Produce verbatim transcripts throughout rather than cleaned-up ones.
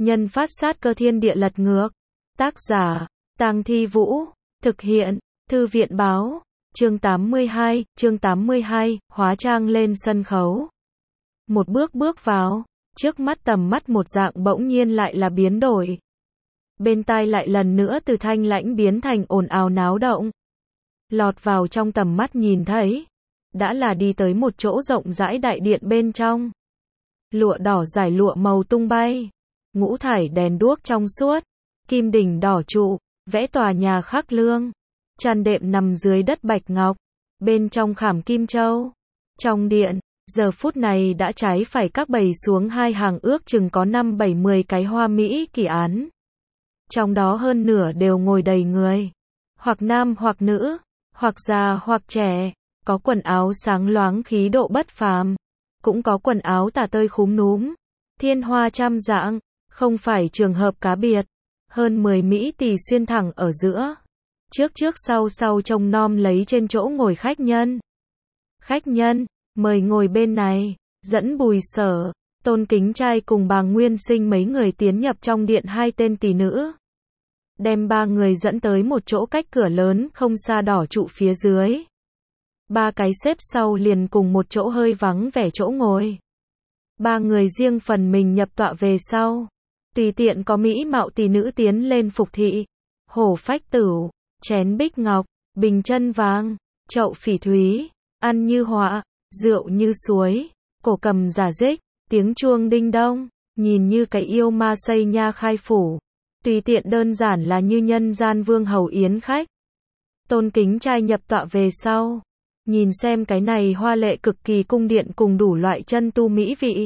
Nhân phát sát cơ thiên địa lật ngược. Tác giả, Tang Thi Vũ. Thực hiện, Thư viện báo. Chương tám mươi hai, chương tám mươi hai, hóa trang lên sân khấu. Một bước bước vào, trước mắt tầm mắt một dạng bỗng nhiên lại là biến đổi. Bên tai lại lần nữa từ thanh lãnh biến thành ồn ào náo động. Lọt vào trong tầm mắt nhìn thấy, đã là đi tới một chỗ rộng rãi đại điện bên trong. Lụa đỏ dải lụa màu tung bay, ngũ thải đèn đuốc trong suốt, kim đỉnh đỏ trụ, vẽ tòa nhà khắc lương. Chăn đệm nằm dưới đất bạch ngọc, bên trong khảm kim châu. Trong điện, giờ phút này đã trái phải các bày xuống hai hàng ước chừng có năm bảy mười cái hoa mỹ kỳ án. Trong đó hơn nửa đều ngồi đầy người, hoặc nam hoặc nữ, hoặc già hoặc trẻ, có quần áo sáng loáng khí độ bất phàm, cũng có quần áo tả tơi khúm núm, thiên hoa trăm dạng, không phải trường hợp cá biệt. Hơn mười mỹ tỳ xuyên thẳng ở giữa, trước trước sau sau trông nom lấy trên chỗ ngồi khách nhân. Khách nhân, mời ngồi bên này, dẫn Bùi Sở, Tôn Kính Trai cùng bà Nguyên Sinh mấy người tiến nhập trong điện hai tên tỷ nữ. Đem ba người dẫn tới một chỗ cách cửa lớn không xa đỏ trụ phía dưới. Ba cái xếp sau liền cùng một chỗ hơi vắng vẻ chỗ ngồi. Ba người riêng phần mình nhập tọa về sau. Tùy tiện có mỹ mạo tỷ nữ tiến lên phục thị. Hổ phách tửu, chén bích ngọc, bình chân vàng, chậu phỉ thúy, ăn như họa, rượu như suối, cổ cầm giả dích, tiếng chuông đinh đông, nhìn như cái yêu ma xây nha khai phủ. Tùy tiện đơn giản là như nhân gian vương hầu yến khách. Tôn Kính Trai nhập tọa về sau, nhìn xem cái này hoa lệ cực kỳ cung điện cùng đủ loại chân tu mỹ vị.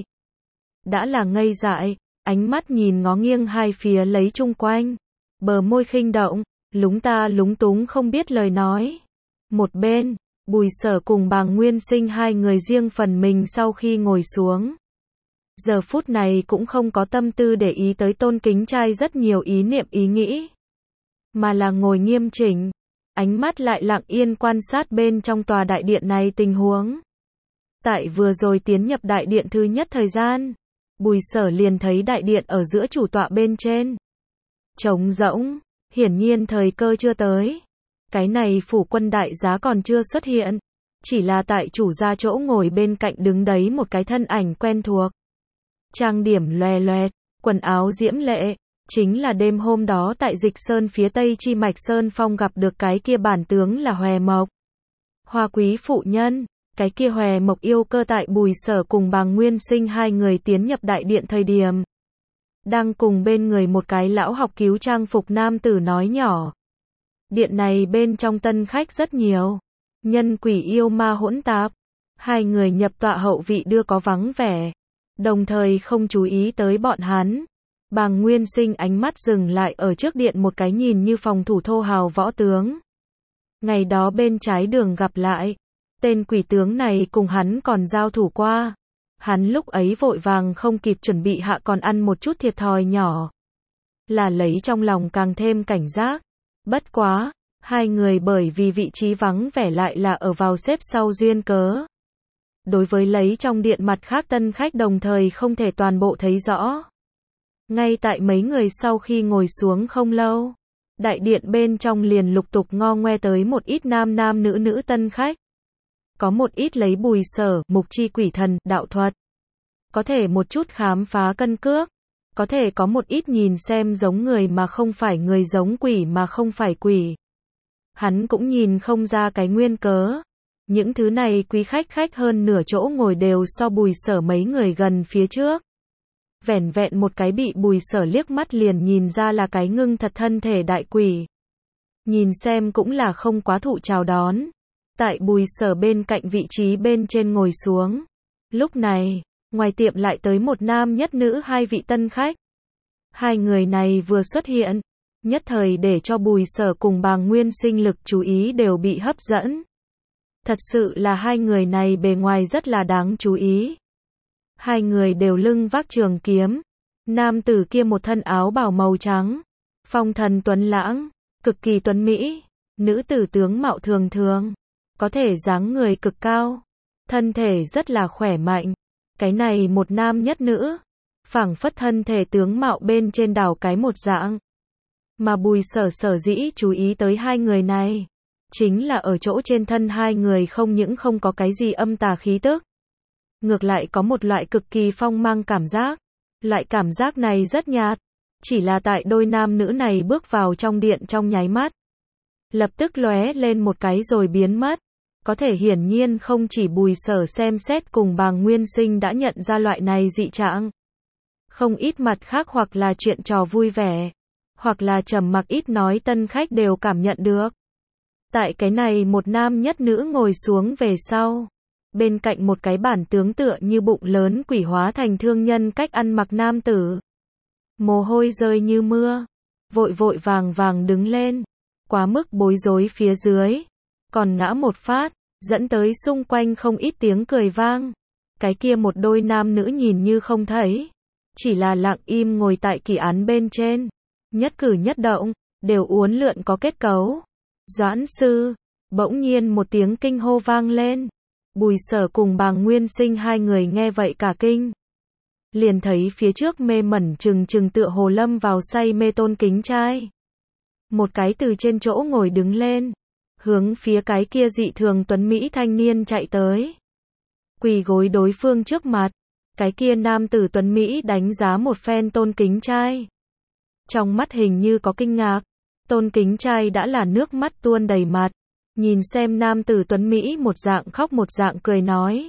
Đã là ngây dại, ánh mắt nhìn ngó nghiêng hai phía lấy chung quanh, bờ môi khinh động, lúng ta lúng túng không biết lời nói. Một bên, Bùi Sở cùng bà Nguyên Sinh hai người riêng phần mình sau khi ngồi xuống. Giờ phút này cũng không có tâm tư để ý tới Tôn Kính Trai rất nhiều ý niệm ý nghĩ, mà là ngồi nghiêm chỉnh, ánh mắt lại lặng yên quan sát bên trong tòa đại điện này tình huống. Tại vừa rồi tiến nhập đại điện thứ nhất thời gian, Bùi Sở liền thấy đại điện ở giữa chủ tọa bên trên trống rỗng, hiển nhiên thời cơ chưa tới. Cái này phủ quân đại giá còn chưa xuất hiện, chỉ là tại chủ gia chỗ ngồi bên cạnh đứng đấy một cái thân ảnh quen thuộc. Trang điểm loè loẹt, quần áo diễm lệ, chính là đêm hôm đó tại Dịch Sơn phía tây Chi Mạch Sơn Phong gặp được cái kia bản tướng là Hòe Mộc. Hoa quý phụ nhân, cái kia Hòe Mộc yêu cơ tại Bùi Sở cùng bà Nguyên Sinh hai người tiến nhập đại điện thời điểm. Đang cùng bên người một cái lão học cứu trang phục nam tử nói nhỏ. Điện này bên trong tân khách rất nhiều, nhân quỷ yêu ma hỗn tạp. Hai người nhập tọa hậu vị đưa có vắng vẻ, đồng thời không chú ý tới bọn hắn. Bà Nguyên Sinh ánh mắt dừng lại ở trước điện một cái nhìn như phòng thủ thô hào võ tướng. Ngày đó bên trái đường gặp lại, tên quỷ tướng này cùng hắn còn giao thủ qua. Hắn lúc ấy vội vàng không kịp chuẩn bị hạ còn ăn một chút thiệt thòi nhỏ. Là lấy trong lòng càng thêm cảnh giác. Bất quá, hai người bởi vì vị trí vắng vẻ lại là ở vào xếp sau duyên cớ. Đối với lấy trong điện mặt khác tân khách đồng thời không thể toàn bộ thấy rõ. Ngay tại mấy người sau khi ngồi xuống không lâu, đại điện bên trong liền lục tục ngo ngoe tới một ít nam nam nữ nữ tân khách. Có một ít lấy Bùi Sở, mục chi quỷ thần, đạo thuật. Có thể một chút khám phá cân cước. Có thể có một ít nhìn xem giống người mà không phải người, giống quỷ mà không phải quỷ. Hắn cũng nhìn không ra cái nguyên cớ. Những thứ này quý khách khách hơn nửa chỗ ngồi đều so Bùi Sở mấy người gần phía trước. Vẻn vẹn một cái bị Bùi Sở liếc mắt liền nhìn ra là cái ngưng thật thân thể đại quỷ. Nhìn xem cũng là không quá thụ chào đón. Tại Bùi Sở bên cạnh vị trí bên trên ngồi xuống. Lúc này, ngoài tiệm lại tới một nam nhất nữ hai vị tân khách. Hai người này vừa xuất hiện, nhất thời để cho Bùi Sở cùng bà Nguyên Sinh lực chú ý đều bị hấp dẫn. Thật sự là hai người này bề ngoài rất là đáng chú ý. Hai người đều lưng vác trường kiếm. Nam tử kia một thân áo bào màu trắng, phong thần tuấn lãng, cực kỳ tuấn mỹ. Nữ tử tướng mạo thường thường, có thể dáng người cực cao, thân thể rất là khỏe mạnh. Cái này một nam nhất nữ, phảng phất thân thể tướng mạo bên trên đảo cái một dạng. Mà Bùi Sở sở dĩ chú ý tới hai người này, chính là ở chỗ trên thân hai người không những không có cái gì âm tà khí tức, ngược lại có một loại cực kỳ phong mang cảm giác. Loại cảm giác này rất nhạt, chỉ là tại đôi nam nữ này bước vào trong điện trong nháy mắt, lập tức lóe lên một cái rồi biến mất. Có thể hiển nhiên không chỉ Bùi Sở xem xét cùng Bàng Nguyên Sinh đã nhận ra loại này dị trạng. Không ít mặt khác hoặc là chuyện trò vui vẻ, hoặc là trầm mặc ít nói tân khách đều cảm nhận được. Tại cái này một nam nhất nữ ngồi xuống về sau, bên cạnh một cái bản tướng tựa như bụng lớn quỷ hóa thành thương nhân cách ăn mặc nam tử. Mồ hôi rơi như mưa, vội vội vàng vàng đứng lên, quá mức bối rối phía dưới, còn ngã một phát, dẫn tới xung quanh không ít tiếng cười vang. Cái kia một đôi nam nữ nhìn như không thấy, chỉ là lặng im ngồi tại kỳ án bên trên, nhất cử nhất động, đều uốn lượn có kết cấu. Doãn sư, bỗng nhiên một tiếng kinh hô vang lên. Bùi Sở cùng Bàng Nguyên Sinh hai người nghe vậy cả kinh. Liền thấy phía trước mê mẩn trừng trừng tựa hồ lâm vào say mê Tôn Kính Trai. Một cái từ trên chỗ ngồi đứng lên, hướng phía cái kia dị thường tuấn Mỹ thanh niên chạy tới. Quỳ gối đối phương trước mặt, cái kia nam tử tuấn Mỹ đánh giá một phen Tôn Kính Trai. Trong mắt hình như có kinh ngạc, Tôn Kính Trai đã là nước mắt tuôn đầy mặt. Nhìn xem nam tử tuấn Mỹ một dạng khóc một dạng cười nói.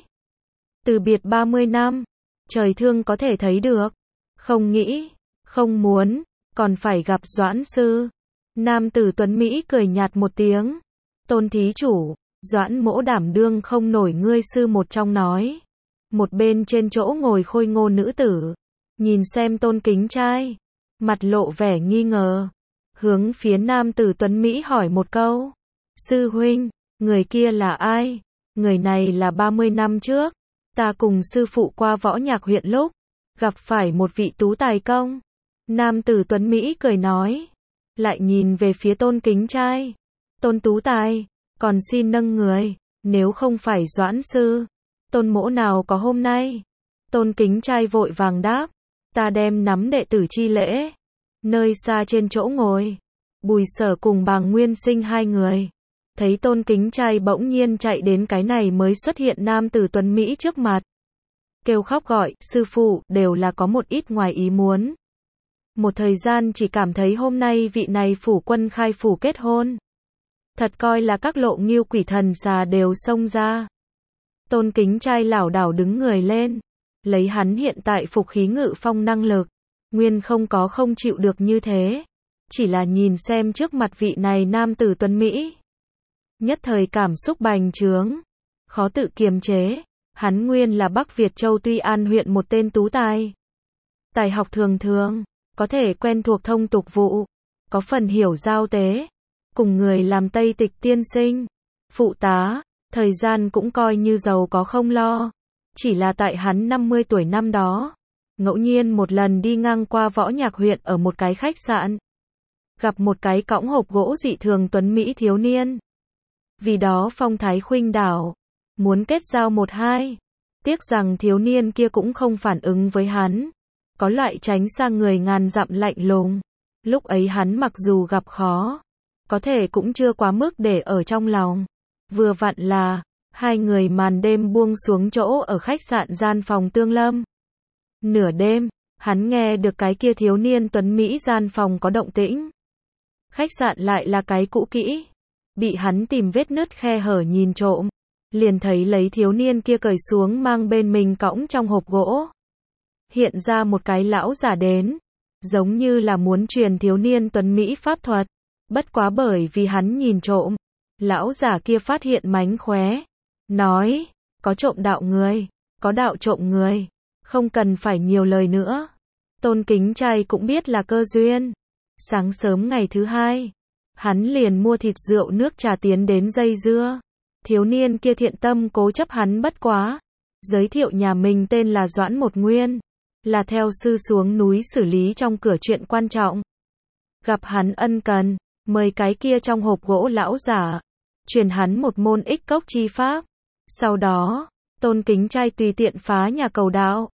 Từ biệt ba mươi năm, trời thương có thể thấy được. Không nghĩ, không muốn, còn phải gặp Doãn sư. Nam tử tuấn Mỹ cười nhạt một tiếng. Tôn thí chủ, Doãn mỗ đảm đương không nổi ngươi sư một trong nói. Một bên trên chỗ ngồi khôi ngô nữ tử, nhìn xem Tôn Kính Trai, mặt lộ vẻ nghi ngờ, hướng phía nam tử tuấn Mỹ hỏi một câu. Sư huynh, người kia là ai? Người này là ba mươi năm trước, ta cùng sư phụ qua Võ Nhạc huyện lúc, gặp phải một vị tú tài công. Nam tử tuấn Mỹ cười nói, lại nhìn về phía Tôn Kính Trai. Tôn tú tài, còn xin nâng người, nếu không phải Doãn sư, Tôn mỗ nào có hôm nay. Tôn Kính Trai vội vàng đáp, ta đem nắm đệ tử chi lễ. Nơi xa trên chỗ ngồi, Bùi Sở cùng Bàng Nguyên Sinh hai người, thấy Tôn Kính Trai bỗng nhiên chạy đến cái này mới xuất hiện nam tử tuấn Mỹ trước mặt. Kêu khóc gọi, sư phụ, đều là có một ít ngoài ý muốn. Một thời gian chỉ cảm thấy hôm nay vị này phủ quân khai phủ kết hôn. Thật coi là các lộ nghiêu quỷ thần xà đều xông ra. Tôn Kính Trai lảo đảo đứng người lên, lấy hắn hiện tại phục khí ngự phong năng lực, nguyên không có không chịu được như thế. Chỉ là nhìn xem trước mặt vị này nam tử tuấn Mỹ, nhất thời cảm xúc bành trướng, khó tự kiềm chế. Hắn nguyên là Bắc Việt Châu Tuy An huyện một tên tú tài. Tài học thường thường, có thể quen thuộc thông tục vụ, có phần hiểu giao tế, cùng người làm Tây Tịch tiên sinh, phụ tá, thời gian cũng coi như giàu có không lo. Chỉ là tại hắn năm mươi tuổi năm đó, ngẫu nhiên một lần đi ngang qua Võ Nhạc huyện ở một cái khách sạn, gặp một cái cõng hộp gỗ dị thường tuấn Mỹ thiếu niên. Vì đó phong thái khuynh đảo, muốn kết giao một hai. Tiếc rằng thiếu niên kia cũng không phản ứng với hắn, có loại tránh sang người ngàn dặm lạnh lùng. Lúc ấy hắn mặc dù gặp khó, có thể cũng chưa quá mức để ở trong lòng. Vừa vặn là, hai người màn đêm buông xuống chỗ ở khách sạn gian phòng tương lâm. Nửa đêm, hắn nghe được cái kia thiếu niên tuấn Mỹ gian phòng có động tĩnh. Khách sạn lại là cái cũ kỹ, bị hắn tìm vết nứt khe hở nhìn trộm, liền thấy lấy thiếu niên kia cởi xuống mang bên mình cõng trong hộp gỗ. Hiện ra một cái lão giả đến, giống như là muốn truyền thiếu niên tuấn Mỹ pháp thuật, bất quá bởi vì hắn nhìn trộm, lão giả kia phát hiện mánh khóe, nói, có trộm đạo người, có đạo trộm người, không cần phải nhiều lời nữa. Tôn Kính Trai cũng biết là cơ duyên. Sáng sớm ngày thứ hai, hắn liền mua thịt rượu nước trà tiến đến dây dưa. Thiếu niên kia thiện tâm cố chấp hắn bất quá, giới thiệu nhà mình tên là Doãn Một Nguyên, là theo sư xuống núi xử lý trong cửa chuyện quan trọng. Gặp hắn ân cần, mời cái kia trong hộp gỗ lão giả, truyền hắn một môn ích cốc chi pháp. Sau đó, Tôn Kính Trai tùy tiện phá nhà cầu đạo,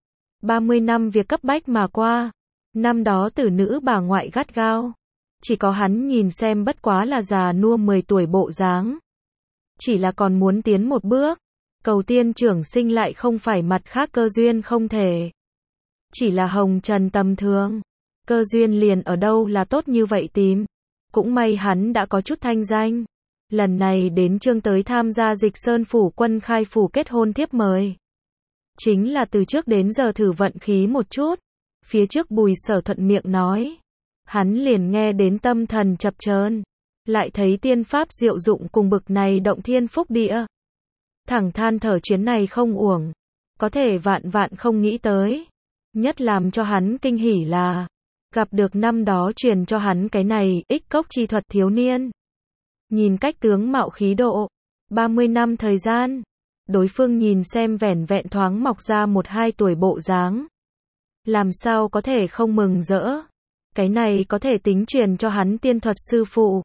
ba mươi năm việc cấp bách mà qua. Năm đó tử nữ bà ngoại gắt gao. Chỉ có hắn nhìn xem bất quá là già nua mười tuổi bộ dáng. Chỉ là còn muốn tiến một bước. Cầu tiên trưởng sinh lại không phải mặt khác cơ duyên không thể. Chỉ là hồng trần tầm thường. Cơ duyên liền ở đâu là tốt như vậy tìm. Cũng may hắn đã có chút thanh danh. Lần này đến Trương tới tham gia Dịch Sơn phủ quân khai phủ kết hôn thiếp mời. Chính là từ trước đến giờ thử vận khí một chút. Phía trước Bùi Sở thuận miệng nói. Hắn liền nghe đến tâm thần chập chờn, lại thấy tiên pháp diệu dụng cùng bực này động thiên phúc địa. Thẳng than thở chuyến này không uổng. Có thể vạn vạn không nghĩ tới. Nhất làm cho hắn kinh hỉ là gặp được năm đó truyền cho hắn cái này ích cốc chi thuật thiếu niên. Nhìn cách tướng mạo khí độ, ba mươi năm thời gian, đối phương nhìn xem vẻn vẹn thoáng mọc ra một hai tuổi bộ dáng. Làm sao có thể không mừng rỡ. Cái này có thể tính truyền cho hắn tiên thuật sư phụ.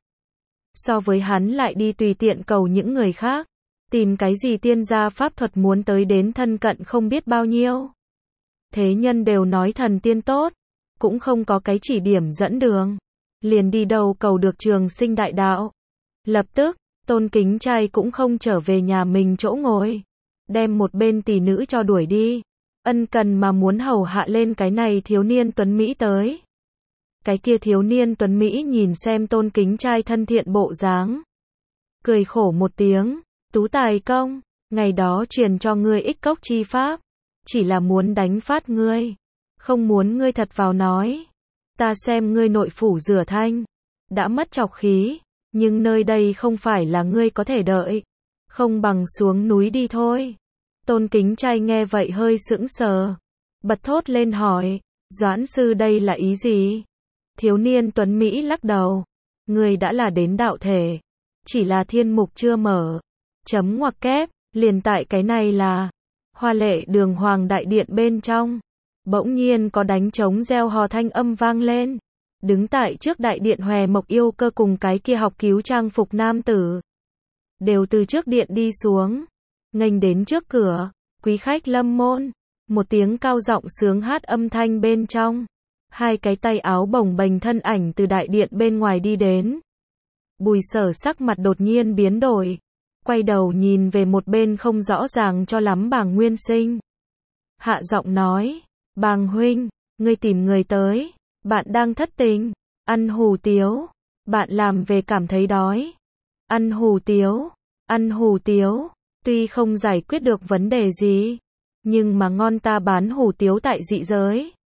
So với hắn lại đi tùy tiện cầu những người khác. Tìm cái gì tiên gia pháp thuật muốn tới đến thân cận không biết bao nhiêu. Thế nhân đều nói thần tiên tốt. Cũng không có cái chỉ điểm dẫn đường. Liền đi đâu cầu được trường sinh đại đạo. Lập tức, Tôn Kính Trai cũng không trở về nhà mình chỗ ngồi. Đem một bên tỷ nữ cho đuổi đi. Ân cần mà muốn hầu hạ lên cái này thiếu niên tuấn Mỹ tới. Cái kia thiếu niên tuấn Mỹ nhìn xem Tôn Kính Trai thân thiện bộ dáng. Cười khổ một tiếng. Tú tài công, ngày đó truyền cho ngươi ích cốc chi pháp. Chỉ là muốn đánh phát ngươi. Không muốn ngươi thật vào nói. Ta xem ngươi nội phủ rửa thanh. Đã mất trọc khí. Nhưng nơi đây không phải là ngươi có thể đợi. Không bằng xuống núi đi thôi. Tôn Kính Trai nghe vậy hơi sững sờ. Bật thốt lên hỏi. Doãn sư đây là ý gì? Thiếu niên tuấn Mỹ lắc đầu. Ngươi đã là đến đạo thể. Chỉ là thiên mục chưa mở. Chấm ngoặc kép. Liền tại cái này là. Hoa lệ đường hoàng đại điện bên trong. Bỗng nhiên có đánh trống reo hò thanh âm vang lên. Đứng tại trước đại điện Hòe Mộc Yêu Cơ cùng cái kia học cứu trang phục nam tử. Đều từ trước điện đi xuống. Nghênh đến trước cửa. Quý khách lâm môn. Một tiếng cao giọng sướng hát âm thanh bên trong. Hai cái tay áo bồng bềnh thân ảnh từ đại điện bên ngoài đi đến. Bùi Sở sắc mặt đột nhiên biến đổi. Quay đầu nhìn về một bên không rõ ràng cho lắm Bàng Nguyên Sinh. Hạ giọng nói. Bàng huynh, ngươi tìm người tới. Bạn đang thất tình. Ăn hủ tiếu. Bạn làm về cảm thấy đói. Ăn hủ tiếu. Ăn hủ tiếu. Tuy không giải quyết được vấn đề gì. Nhưng mà ngon ta bán hủ tiếu tại dị giới.